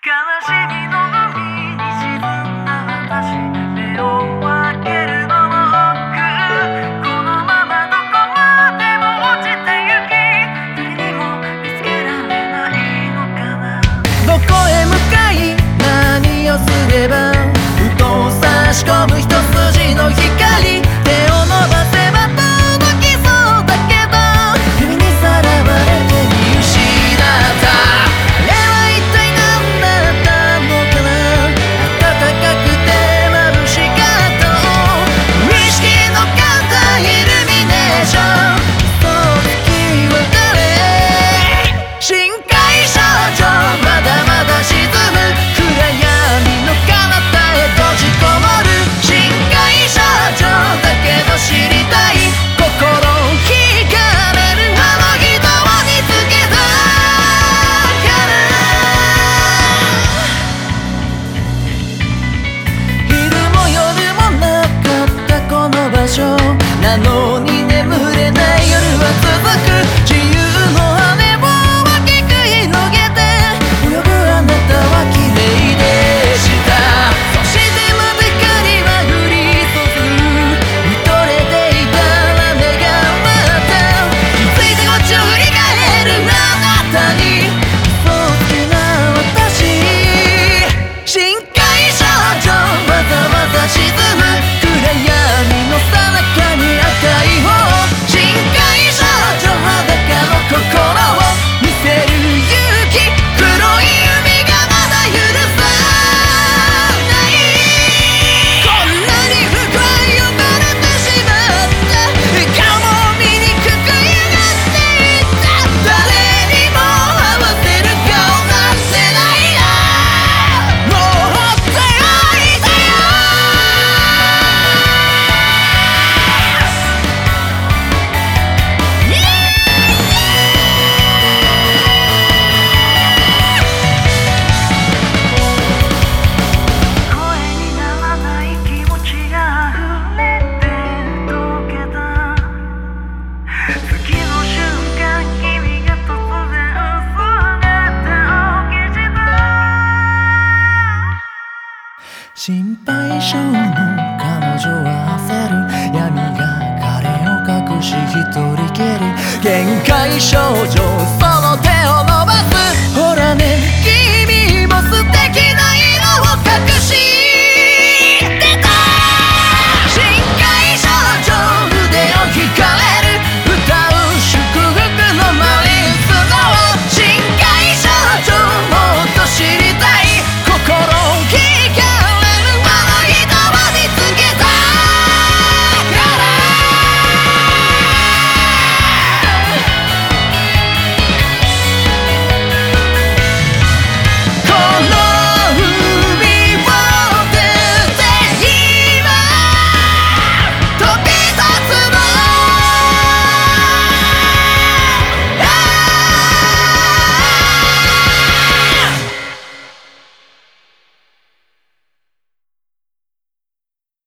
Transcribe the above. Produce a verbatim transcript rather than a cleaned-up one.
しみの海に沈んだ私、目を開けるのも億劫。このままどこまでも落ちてゆき、誰にも見つけられないのかな。 どこへ向かい何をすれば、ふと差し込む一筋の光、手を伸ばせば届きそうだけど、君にさらわれて見失った。あれは一体何だったのかな。暖かくて眩しかった無意識の簡単イルミネーション。その月は誰、深海少女、まだまだ沈む暗闇の彼方へ閉じこもる。深海少女だけど知りたい、心惹かれるあの人を見つけたから。昼も夜もなかったこの場所なのに、眠れない夜は続く。自由の羽を大きく広げて泳ぐあなたは綺麗でした。そしてまた光は降り注ぐ。見とれていたら目が回った。気づいてこっちを振り返るあなたに、嘘つきな私。深海少女、わざわざ沈む暗闇の最中に赤い方。深海少女、裸の心を見せる勇気、黒い海がまだ許さない。こんなに深い呼ばれてしまった。顔も醜く歪んでいった。誰にも合わせる顔なんてないな。もうほっといてよ。 声にならない気持ちが溢れて溶けた。次の瞬間、君が突然姿を消した。 心配性の彼女は焦る。闇が彼を隠し一人きり。限界少女、その手を伸ばす。ほらね